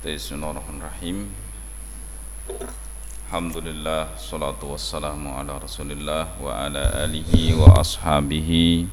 Bismillahirrahmanirrahim. Alhamdulillah, salatu wassalamu ala rasulillah wa ala alihi wa ashabihi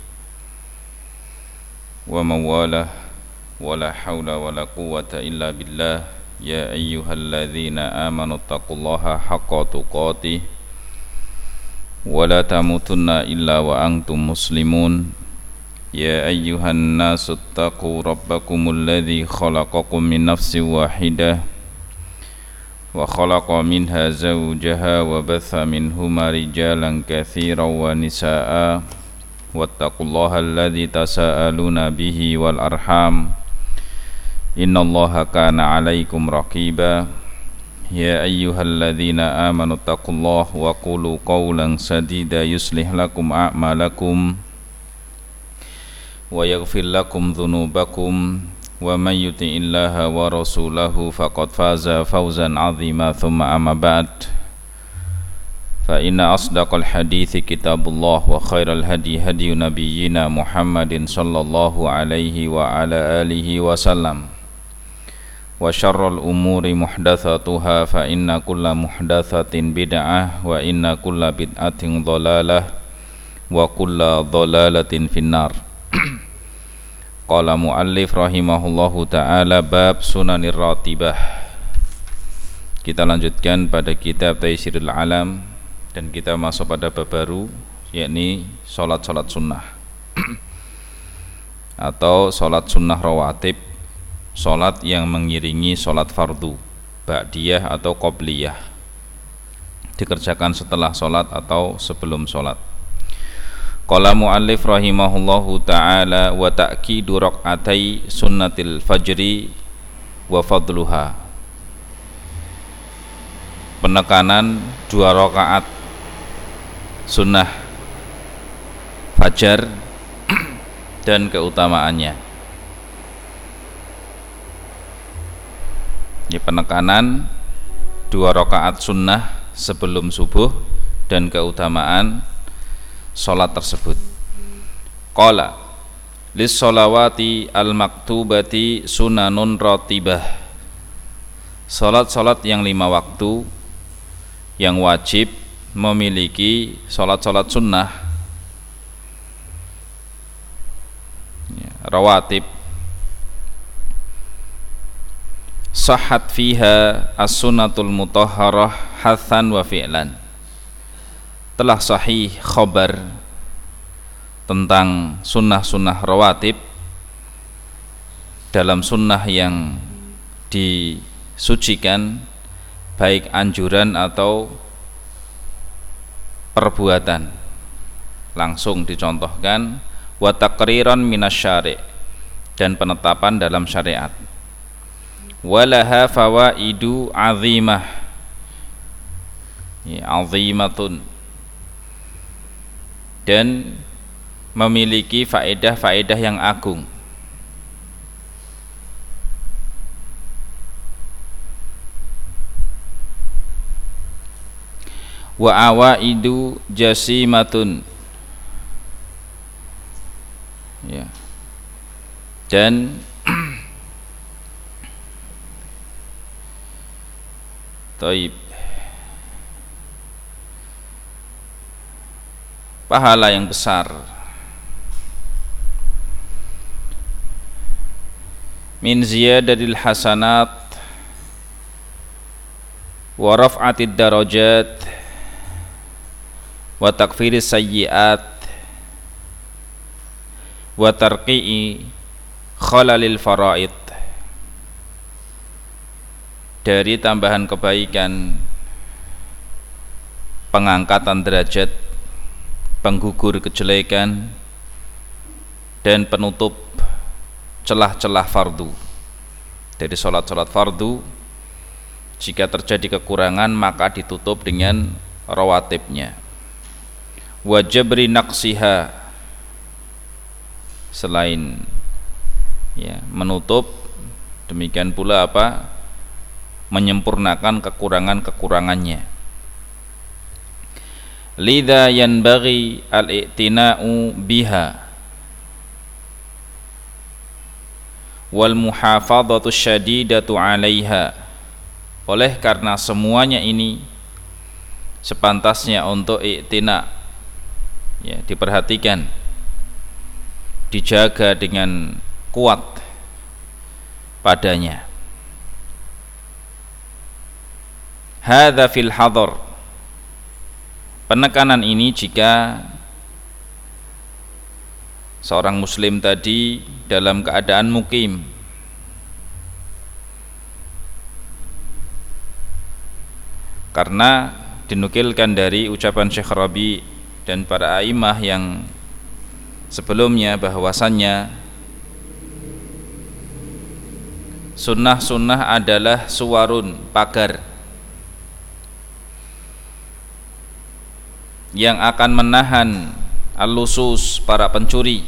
wa mawalah wa la hawla wa la quwwata illa billah. Ya ayyuhalladzina amanu taqullaha haqqa tuqatih wa la tamutunna illa wa antum muslimun. Ya ayyuhan nasu attaqu rabbakumul ladzi khalaqakum min nafsin wahidah wa khalaqa minha zawjaha wa batha minhuma rijalan katsiran wa nisaa'a wattaqullaha alladzi tasaaluna bihi wal arham innallaha kana 'alaikum raqiba. Ya ayyuhalladzina amanu taqullaha wa qulu qawlan sadida yuslih lakum a'malakum wa yaghfir lakum dhunubakum wa man yuti'illaha wa rasulahu faqad faza fawzan 'azima. Thumma amma ba'd, fa inna asdaqal hadithi kitabullah wa khairal hadi hadi nabiyyina Muhammadin sallallahu alaihi wa ala alihi wa sallam wa syarrul umuri muhdatsatuha fa inna kulla muhdatsatin bid'ah wa inna kulla bid'atin dhalalah wa kulla dhalalatin finnar. Qala muallif rahimahullahu ta'ala, bab sunanir ratibah. Kita lanjutkan pada kitab Taysirul Alam dan kita masuk pada bab baru, yakni salat-salat sunnah atau salat sunnah rawatib, salat yang mengiringi salat fardu, ba'diyah atau qobliyah, dikerjakan setelah salat atau sebelum salat. Qala muallif rahimahullahu ta'ala, wa ta'kidu raq'atai sunnatil fajri wa fadluha. Penekanan 2 rakaat sunnah fajar dan keutamaannya. Ini penekanan 2 rakaat sunnah sebelum subuh dan keutamaan salat tersebut. Qala lis sholawati al maktubati sunanun ratibah. Salat-salat yang 5 waktu yang wajib memiliki salat-salat sunnah rawatib. Sahhat fiha as-sunnatul mutahharah hathan wa fi'lan. Telah sahih khabar tentang sunnah-sunnah rawatib dalam sunnah yang disucikan, baik anjuran atau perbuatan, langsung dicontohkan, wa taqriran minasyari', dan penetapan dalam syariat, walaha fawaidu azimah, azimatun, dan memiliki faedah-faedah yang agung. Wa awaidu jasimatun, ya, dan taib, pahala yang besar. Min ziyadatil hasanat wa raf'atid darajat wa takfiris sayyiat wa tarqi'i khalalil faraid. Dari tambahan kebaikan, pengangkatan derajat, penggugur kejelekan, dan penutup celah-celah fardu. Dari salat-salat fardu, jika terjadi kekurangan maka ditutup dengan rawatibnya. Wa jabri naqsiha, selain menutup, demikian pula menyempurnakan kekurangan-kekurangannya. Lidha yanbaghi al-i'tina'u biha wal muhafadhatu syadidatu 'alaiha. Oleh karena semuanya ini sepantasnya untuk iktina, ya, diperhatikan, dijaga dengan kuat padanya. Hadza fil hadar. Penekanan ini jika seorang muslim tadi dalam keadaan mukim, karena dinukilkan dari ucapan Syekh Rabi dan para a'imah yang sebelumnya bahwasannya sunnah-sunnah adalah suwarun, pagar yang akan menahan al-lusus, para pencuri,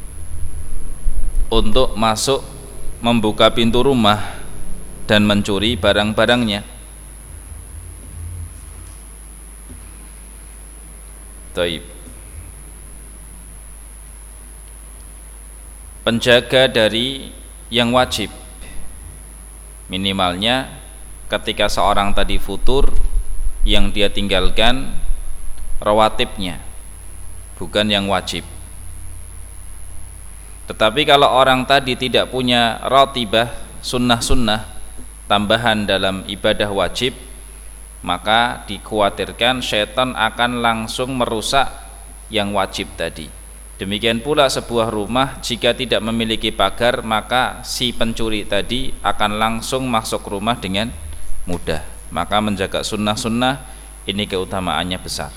untuk masuk membuka pintu rumah dan mencuri barang-barangnya. Taib. Penjaga dari yang wajib, minimalnya ketika seorang tadi futur, yang dia tinggalkan rawatibnya, bukan yang wajib. Tetapi kalau orang tadi tidak punya ratibah, sunnah-sunnah tambahan dalam ibadah wajib, maka dikhawatirkan syaitan akan langsung merusak yang wajib tadi. Demikian pula sebuah rumah jika tidak memiliki pagar, maka si pencuri tadi akan langsung masuk rumah dengan mudah. Maka menjaga sunnah-sunnah ini keutamaannya besar.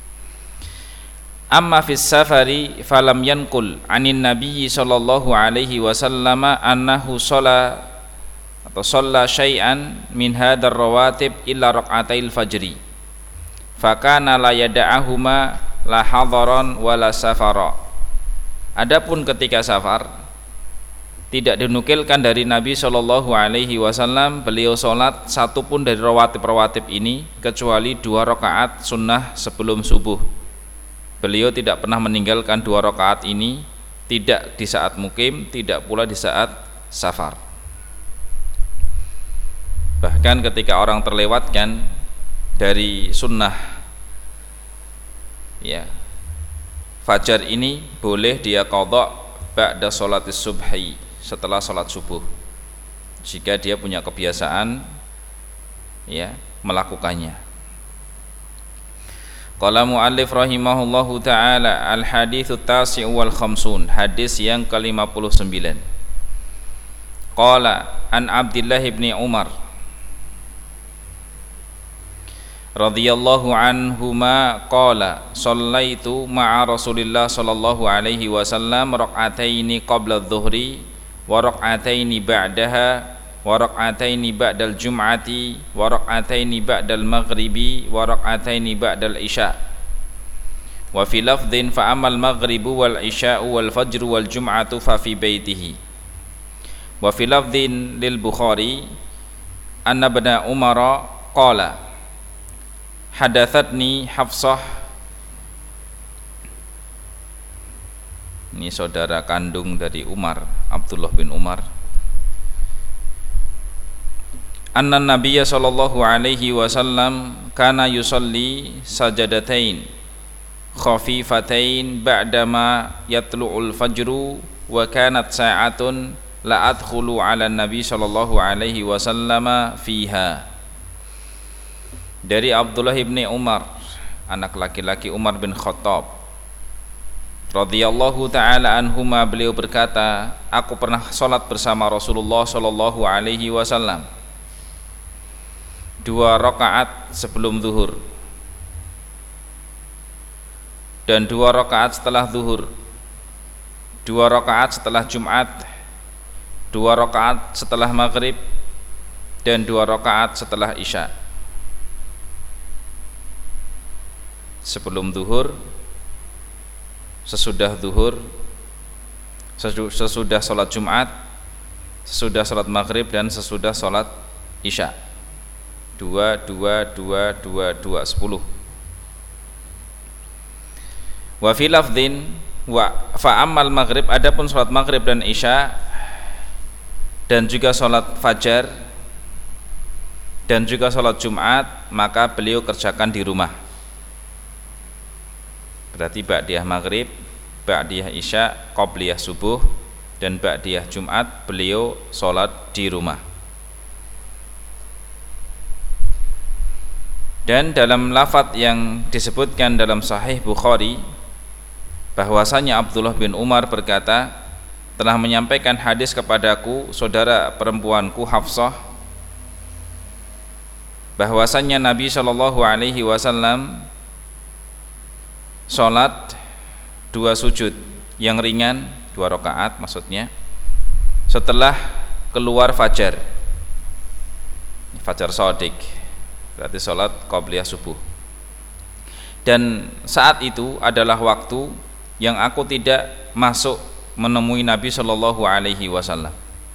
Amma fis safari falam yanqul anin nabiyyi sallallahu alaihi wasallam annahu shalla syai'an min hadar rawatib illa raq'atail fajri fakana la yada'ahuma la hadaran wala safara. Adapun ketika safar, tidak dinukilkan dari Nabi sallallahu alaihi wasallam beliau salat satu pun dari rawatib-rawatib ini kecuali 2 rakaat sunnah sebelum subuh. Beliau tidak pernah meninggalkan 2 rakaat ini, tidak di saat mukim, tidak pula di saat safar. Bahkan ketika orang terlewatkan dari sunnah, ya, fajar ini boleh dia qadha ba'da sholatis subhi, setelah sholat subuh, jika dia punya kebiasaan, ya, melakukannya. Qala muallif rahimahullahu ta'ala al-haditsu tasi'u wal khamsun, hadis yang ke-59. Qala an Abdullah ibn Umar radhiyallahu anhuma qala shallaitu ma'a Rasulillah sallallahu alaihi wasallam raq'ataini qabla adh-dhuhri wa raq'ataini ba'daha wa raq'ataini ba'dal jum'ati wa raq'ataini ba'dal maghribi wa raq'ataini ba'dal isya. Wa fi lafdhin fa amal maghribu wal isya'u wal fajru wal jum'atu fa fi baitihi. Wa fi lafdhin lil Bukhari anna ibn Umar qala hadathatni Hafsah, ini saudara kandung dari Umar, Abdullah bin Umar, anna Nabiyya sallallahu alaihi wasallam kana yusalli sajadatain khafifatain ba'dama yatlu'ul fajru wa kanat sa'atun la adkhulu 'ala Nabi sallallahu alaihi wasallam fiha. Dari Abdullah bin Umar, anak laki-laki Umar bin Khattab radhiyallahu ta'ala anhuma, beliau berkata, aku pernah salat bersama Rasulullah sallallahu alaihi wasallam 2 rakaat sebelum zuhur dan 2 rakaat setelah zuhur, 2 rakaat setelah Jumat, 2 rakaat setelah maghrib, dan 2 rakaat setelah isya. Sebelum zuhur, sesudah zuhur, sesudah sholat Jumat, sesudah sholat maghrib, dan sesudah sholat isya. 2, 2, 2, 2, 2, 10. Wa fi lafdhin wa fa ammal maghrib, adapun sholat maghrib dan isya, dan juga sholat fajar dan juga sholat Jumat, maka beliau kerjakan di rumah. Berarti ba'diyah maghrib, ba'diyah isya, qobliyah subuh, dan ba'diyah Jumat beliau sholat di rumah. Dan dalam lafadz yang disebutkan dalam Sahih Bukhari, bahwasanya Abdullah bin Umar berkata, telah menyampaikan hadis kepadaku saudara perempuanku Hafsah, bahwasanya Nabi Shallallahu Alaihi Wasallam sholat 2 sujud yang ringan, 2 rakaat maksudnya, setelah keluar fajar shadiq, berarti sholat qobliyah subuh. Dan saat itu adalah waktu yang aku tidak masuk menemui Nabi Shallallahu Alaihi Wasallam.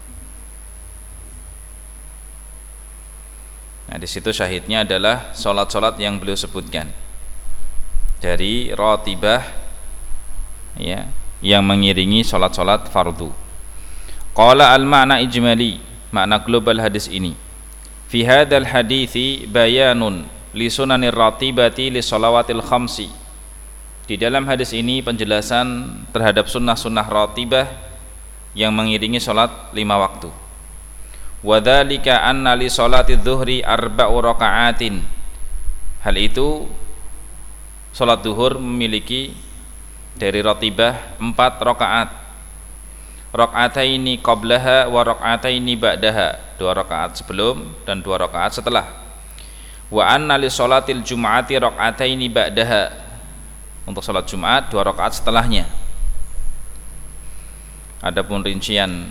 Nah, di situ syahidnya adalah sholat-sholat yang beliau sebutkan dari ratibah, ya, yang mengiringi sholat-sholat fardu. Qala al-ma'na ijmali, makna global hadis ini. Fi hadzal hadithi bayanun li sunanir ratibati li shalawatil khamsi. Di dalam hadis ini penjelasan terhadap sunnah-sunnah ratibah yang mengiringi sholat 5 waktu. Wa dzalika anna li sholati dzuhri 4 raka'atin. Hal itu sholat duhur memiliki dari ratibah 4 rakaat. Raka'ataini qablaha wa raka'ataini ba'daha, 2 rakaat sebelum dan 2 rakaat setelah. Wa anna li sholatil jum'ati raka'ataini ba'daha. Untuk sholat Jumat 2 rakaat setelahnya. Adapun rincian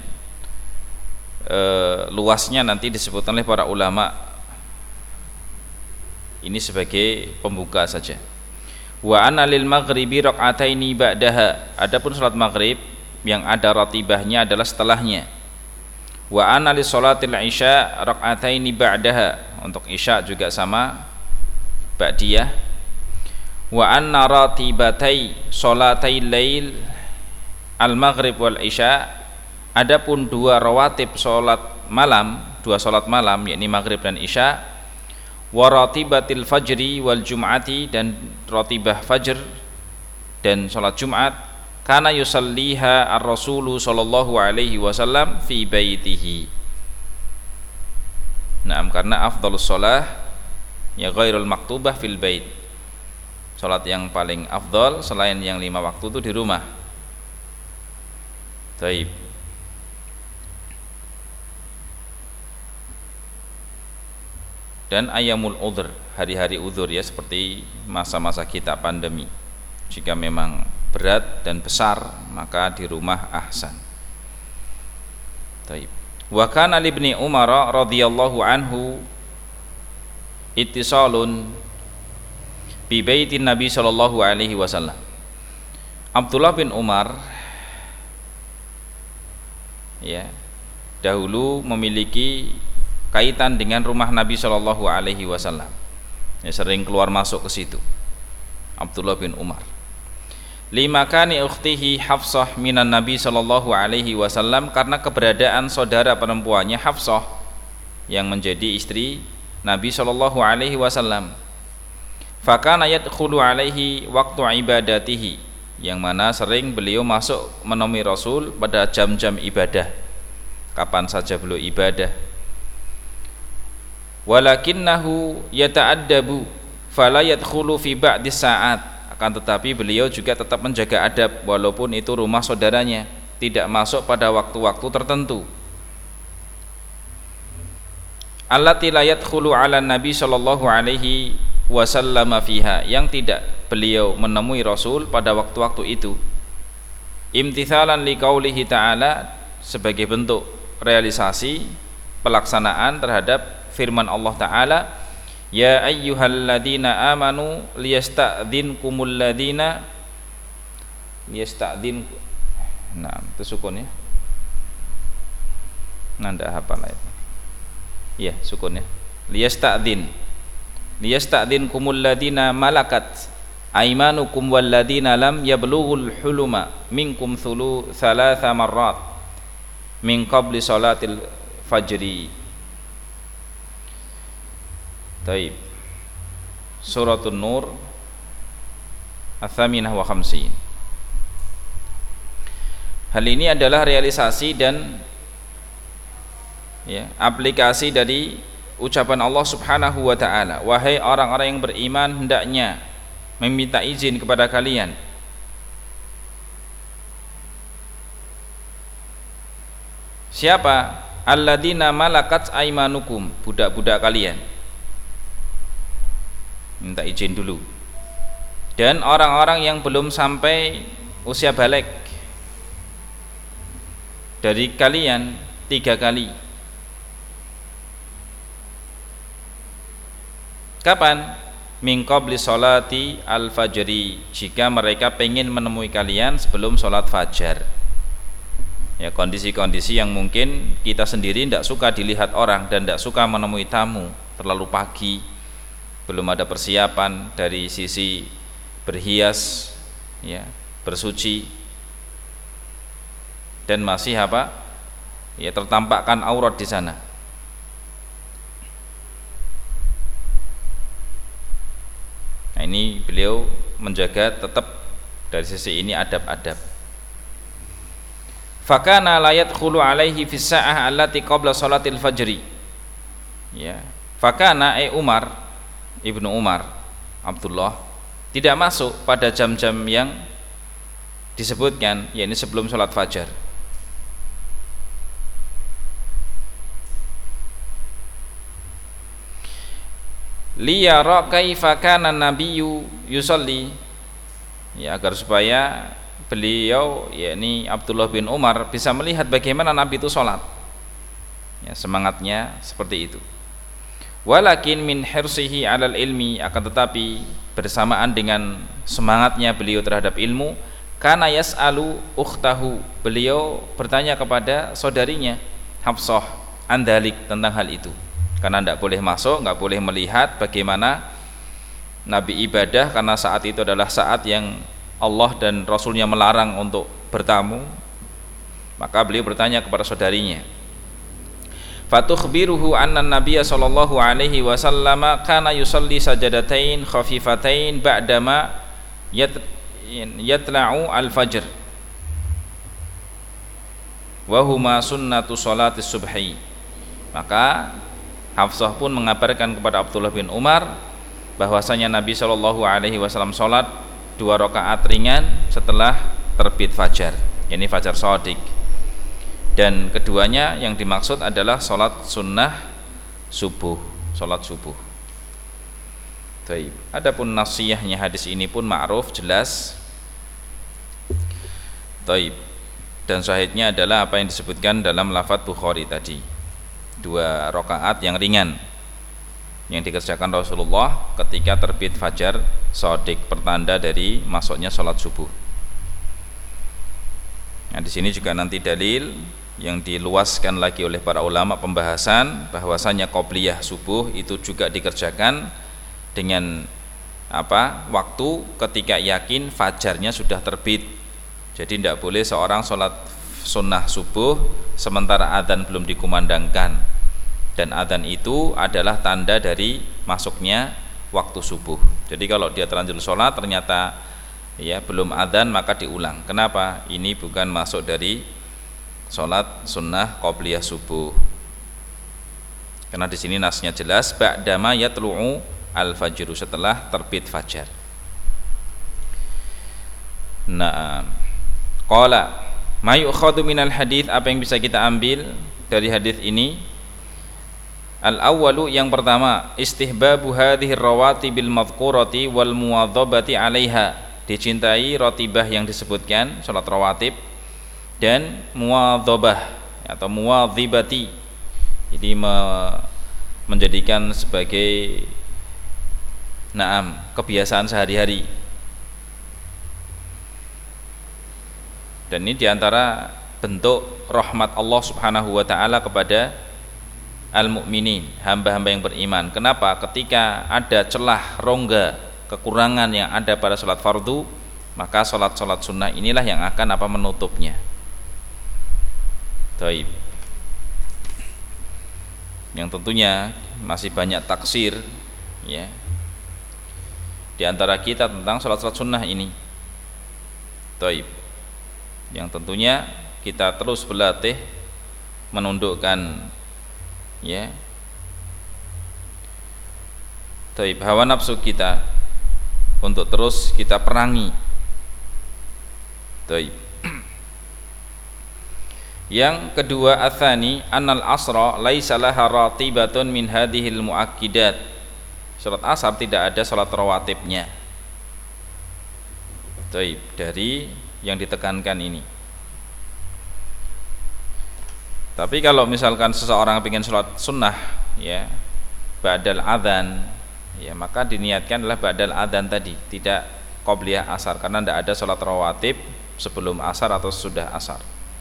luasnya nanti disebutkan oleh para ulama. Ini sebagai pembuka saja. Wa anna lil maghribi raka'ataini ba'daha. Adapun sholat maghrib yang ada ratibahnya adalah setelahnya. Wa anna li sholatil isya raka'ataini ba'daha. Untuk isya juga sama, ba'diyah. Wa anna ratibatai sholatai lail al-maghrib wal isya. Adapun 2 rawatib sholat malam, 2 sholat malam yakni maghrib dan isya. Wa ratibatil fajri wal jum'ati, dan ratibah fajr dan sholat Jumat. Kana yusalliha ar-rasulu sallallahu alaihi wasallam fi baitihi. Naam, karena afdhalus shalah ya ghairul maktubah fil bait. Salat yang paling afdal selain yang 5 waktu itu di rumah. Baik. Dan ayyamul udhr, hari-hari udzur, ya, seperti masa-masa kita pandemi. Jika memang berat dan besar, maka di rumah ahsan. Baik. Wa kana li ibni Umar radhiyallahu anhu ittisalun bi baitin Nabi sallallahu alaihi wasallam. Abdullah bin Umar, ya, dahulu memiliki kaitan dengan rumah Nabi sallallahu alaihi wasallam. Ya, sering keluar masuk ke situ. Abdullah bin Umar. Lima kani ukhtihi Hafsah minan Nabi sallallahu alaihi wasallam, karena keberadaan saudara perempuannya Hafsah yang menjadi istri Nabi sallallahu alaihi wasallam. Fakana yadkhulu alaihi waktu ibadatihi, yang mana sering beliau masuk menemui Rasul pada jam-jam ibadah, kapan saja beliau ibadah. Walakinnahu yata'addabu fala yadkhulu fi ba'di sa'at, akan tetapi beliau juga tetap menjaga adab walaupun itu rumah saudaranya, tidak masuk pada waktu-waktu tertentu. Allati la yadkhulu ala Nabi sallallahu alaihi wasallam fiha, yang tidak beliau menemui Rasul pada waktu-waktu itu. Imtithalan liqaulihi ta'ala, sebagai bentuk realisasi pelaksanaan terhadap firman Allah Ta'ala, ya ayyuhalladzina amanu liyasta'dzinkumul ladzina liyasta'dzin. Nah, itu sukun ya. Nanda hafal itu. Ya, sukun ya. Liyasta'dzinkumul ladzina malakat aymanukum walladzina lam yablughul huluma minkum thalatha marrat min qabli salatil fajri. Taib. Suratul Nur Ats-Tsaminah wa Khamsin. Hal ini adalah realisasi dan aplikasi dari ucapan Allah Subhanahu wa taala, wahai orang-orang yang beriman, hendaknya meminta izin kepada kalian siapa? Alladzina malakat aimanukum, budak-budak kalian, minta izin dulu. Dan orang-orang yang belum sampai usia balik dari kalian 3 kali. Kapan? Min qabli sholati al-fajri, jika mereka pengen menemui kalian sebelum sholat fajar. Ya, kondisi-kondisi yang mungkin kita sendiri tidak suka dilihat orang dan tidak suka menemui tamu terlalu pagi, belum ada persiapan dari sisi berhias, ya, bersuci, dan masih tertampakkan aurat di sana. Nah, ini beliau menjaga tetap dari sisi ini adab-adab. Fakana la yadkhulu alaihi fi sa'ah allati qabla salatil fajri. Ya, fakana Umar, Ibnu Umar, Abdullah, tidak masuk pada jam-jam yang disebutkan, yakni sebelum sholat fajar. Liyara kaifa kana nabiyyu yusalli, ya, agar supaya beliau, yakni Abdullah bin Umar, bisa melihat bagaimana Nabi itu sholat. Ya, semangatnya seperti itu. Walakin min hirsihi alal ilmi, akan tetapi bersamaan dengan semangatnya beliau terhadap ilmu, kana yas'alu ukhtahu, beliau bertanya kepada saudarinya Hafsah andalik, tentang hal itu. Karena tidak boleh masuk, tidak boleh melihat bagaimana Nabi ibadah, karena saat itu adalah saat yang Allah dan Rasulnya melarang untuk bertamu. Maka beliau bertanya kepada saudarinya, fatukhbiruhu anna nabiyya sallallahu alaihi wasallam kana yusalli sajadatain khafifatain ba'dama yatla'u al-fajr wa huma sunnatu salatis subhi. Maka Hafsah pun mengabarkan kepada Abdullah bin Umar bahwasanya Nabi sallallahu alaihi wasallam salat 2 rakaat ringan setelah terbit fajar, yakni fajar shadiq. Dan keduanya yang dimaksud adalah sholat sunnah subuh, sholat subuh. Baik. Adapun nasihahnya hadis ini pun ma'ruf, jelas. Baik. Dan syahidnya adalah apa yang disebutkan dalam lafadz Bukhari tadi, 2 rakaat yang ringan yang dikerjakan Rasulullah ketika terbit fajar shadiq, pertanda dari masuknya sholat subuh. Nah, di sini juga nanti dalil yang diluaskan lagi oleh para ulama pembahasan bahwasanya qobliyah subuh itu juga dikerjakan dengan waktu ketika yakin fajarnya sudah terbit. Jadi tidak boleh seorang sholat sunnah subuh sementara adzan belum dikumandangkan, dan adzan itu adalah tanda dari masuknya waktu subuh. Jadi kalau dia terlanjur sholat ternyata belum adzan, maka diulang. Kenapa? Ini bukan masuk dari sholat sunnah qobliyah subuh, karena di sini nasnya jelas ba'dama yatlu'u al-fajru, setelah terbit fajar. Nah, qala ma yu'khadhu minal hadits, apa yang bisa kita ambil dari hadis ini? Al-awwalu, yang pertama, istihbabu hadhihi rawatibil madhkurati wal muwadhabati 'alaiha, dicintai rotibah yang disebutkan, salat rawatib, dan muwadhabah atau muwadhibati, jadi menjadikan sebagai kebiasaan sehari-hari. Dan ini diantara bentuk rahmat Allah Subhanahu wa ta'ala kepada al-mu'minin, hamba-hamba yang beriman. Kenapa? Ketika ada celah, rongga, kekurangan yang ada pada sholat fardu, maka sholat-sholat sunnah inilah yang akan menutupnya. Taib. Yang tentunya masih banyak taksir ya di antara kita tentang salat-salat sunnah ini. Taib. Yang tentunya kita terus berlatih menundukkan ya taib hawa nafsu kita untuk terus kita perangi. Taib. Yang kedua, atsani annal asra laisa laha ratibatun min hadhil muakkidat. Salat asar tidak ada salat rawatibnya. Taib, dari yang ditekankan ini. Tapi kalau misalkan seseorang ingin salat sunnah ya ba'dal adzan ya maka diniatkan adalah ba'dal adzan tadi, tidak qobliyah asar karena tidak ada salat rawatib sebelum asar atau sudah asar.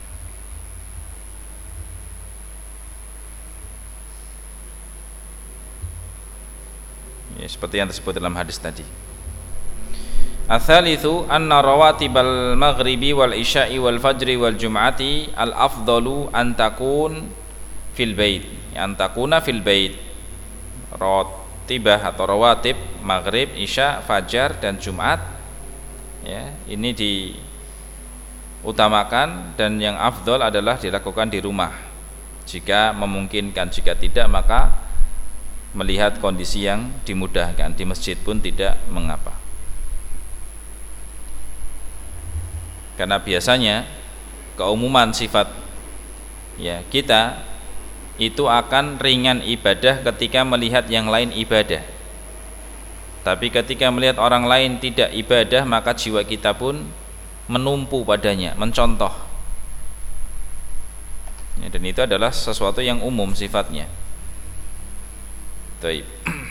Ya, seperti yang tersebut dalam hadis tadi. Ats-tsalitsu anna rawatibal maghribi wal isya'i wal fajri wal jum'ati al afdalu an takun fil bait. An takuna fil bait. Rawatibah atau rawatib maghrib, isya, fajar dan Jumat ya, ini diutamakan dan yang afdal adalah dilakukan di rumah. Jika memungkinkan, jika tidak maka melihat kondisi yang dimudahkan di masjid pun tidak mengapa. Karena biasanya keumuman sifat ya kita itu akan ringan ibadah ketika melihat yang lain ibadah. Tapi ketika melihat orang lain tidak ibadah maka jiwa kita pun menumpu padanya, mencontoh. Ya, dan itu adalah sesuatu yang umum sifatnya. Taib.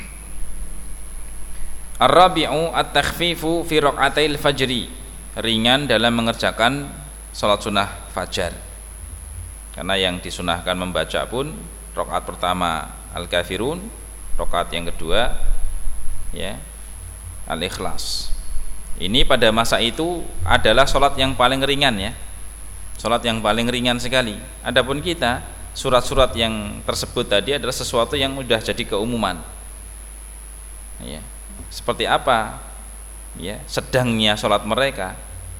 Ar-rabi'u at-takhfifu fi raq'atail fajri. Ringan dalam mengerjakan salat sunnah fajar. Karena yang disunahkan membaca pun rakaat pertama Al-Kafirun, rakaat yang kedua ya Al-Ikhlas. Ini pada masa itu adalah salat yang paling ringan ya. Salat yang paling ringan sekali. Adapun kita surat-surat yang tersebut tadi adalah sesuatu yang sudah jadi keumuman. Ya. Seperti apa? Ya, sedangnya salat mereka.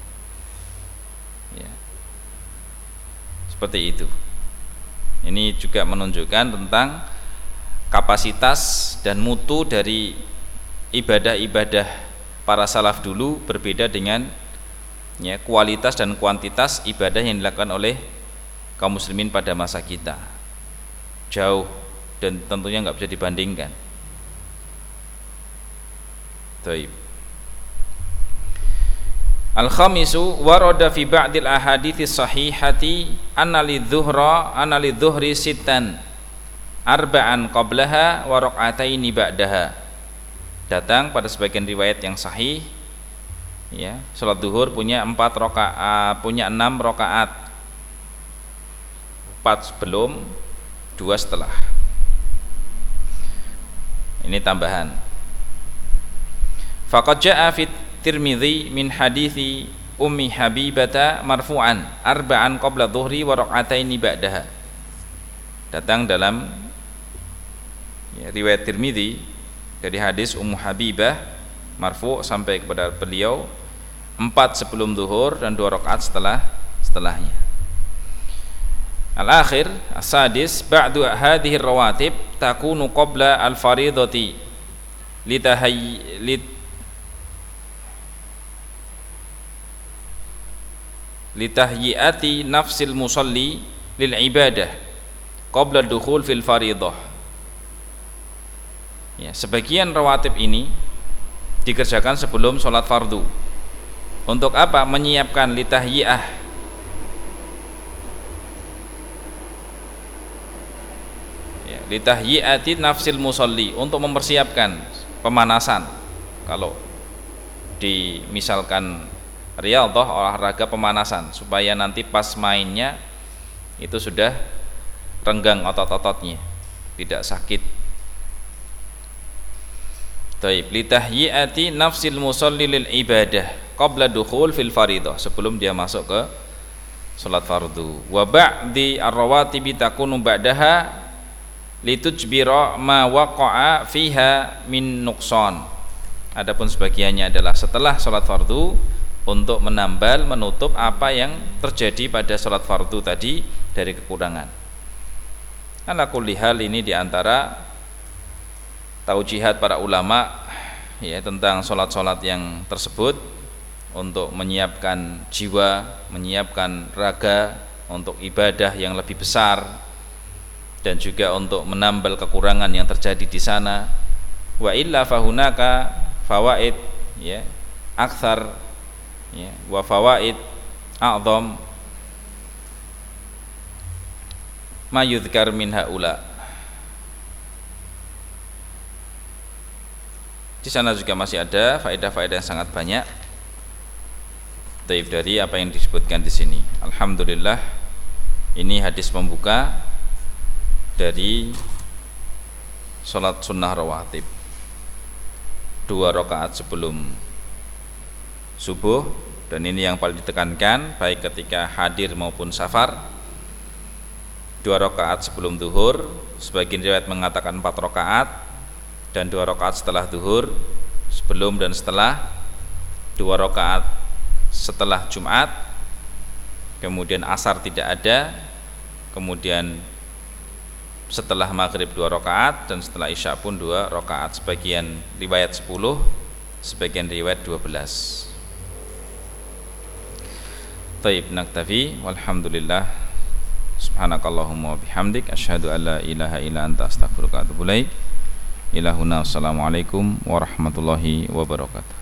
Ya. Seperti itu. Ini juga menunjukkan tentang kapasitas dan mutu dari ibadah-ibadah para salaf dulu berbeda dengan ya, kualitas dan kuantitas ibadah yang dilakukan oleh kaum muslimin pada masa kita. Jauh dan tentunya nggak bisa dibandingkan. Taib. Al-khamisu warada fi ba'dil ahaditsis sahihati anna lidzuhri sittan arba'an qablaha wa raq'ataini ba'daha. Datang pada sebagian riwayat yang sahih ya, salat zuhur punya 6 rakaat. 4 sebelum, 2 setelah. Ini tambahan. Faqad jaa'a fit Tirmidzi min hadithi Ummi Habibata marfu'an arba'an qabla dhuhri wa raq'ataini ba'daha. Datang dalam ya, riwayat Tirmidzi dari hadis Ummu Habibah marfu' sampai kepada beliau 4 sebelum zuhur dan 2 rakaat setelahnya. Al-akhir as-sadis ba'du hadhihi rawatib takunu qabla al-faridati litahyiati nafsil musalli lil ibadah qabla dukhul fil faridah. Ya, sebagian rawatib ini dikerjakan sebelum sholat fardu. Untuk apa? Menyiapkan litahyiyah, ya, litahyiyati nafsil musalli, untuk mempersiapkan pemanasan. Kalau misalkan riyadhah, olahraga pemanasan, supaya nanti pas mainnya itu sudah renggang otot-ototnya, tidak sakit. Taib, litahyiati nafsil musalli lil ibadah qabla dukhul fil faridah, sebelum dia masuk ke salat fardu. Wa ba'di ar-rawatibi takunu ba'daha litujbira ma waqa'a fiha min nuqsan. Adapun sebagiannya adalah setelah salat fardu untuk menambal, menutup apa yang terjadi pada salat fardu tadi dari kekurangan. Ala kulli hal, ini diantara taujihat para ulama ya tentang salat-salat yang tersebut, untuk menyiapkan jiwa, menyiapkan raga untuk ibadah yang lebih besar, dan juga untuk menambal kekurangan yang terjadi di sana. Wa illa fahunaka fawaid ya aktsar ya wa fawaid a'dham ma yudhkar min haula. Di sana juga masih ada faedah-faedah yang sangat banyak dari apa yang disebutkan di sini. Alhamdulillah, ini hadis pembuka dari salat sunnah rawatib, 2 rakaat sebelum subuh, dan ini yang paling ditekankan baik ketika hadir maupun safar. 2 rakaat sebelum zuhur, sebagian riwayat mengatakan 4 rakaat, dan 2 rakaat setelah zuhur, sebelum dan setelah, 2 rakaat setelah Jumat, kemudian asar tidak ada, kemudian setelah maghrib 2 rakaat, dan setelah isya pun 2 rakaat. Sebagian riwayat 10, sebagian riwayat 12. Taib, naktafi, walhamdulillah, subhanakallahumma wa bihamdik, asyhadu an la ilaha illa anta astaghfiruka wa atubu ilaik. Ilahuna, assalamualaikum warahmatullahi wabarakatuh.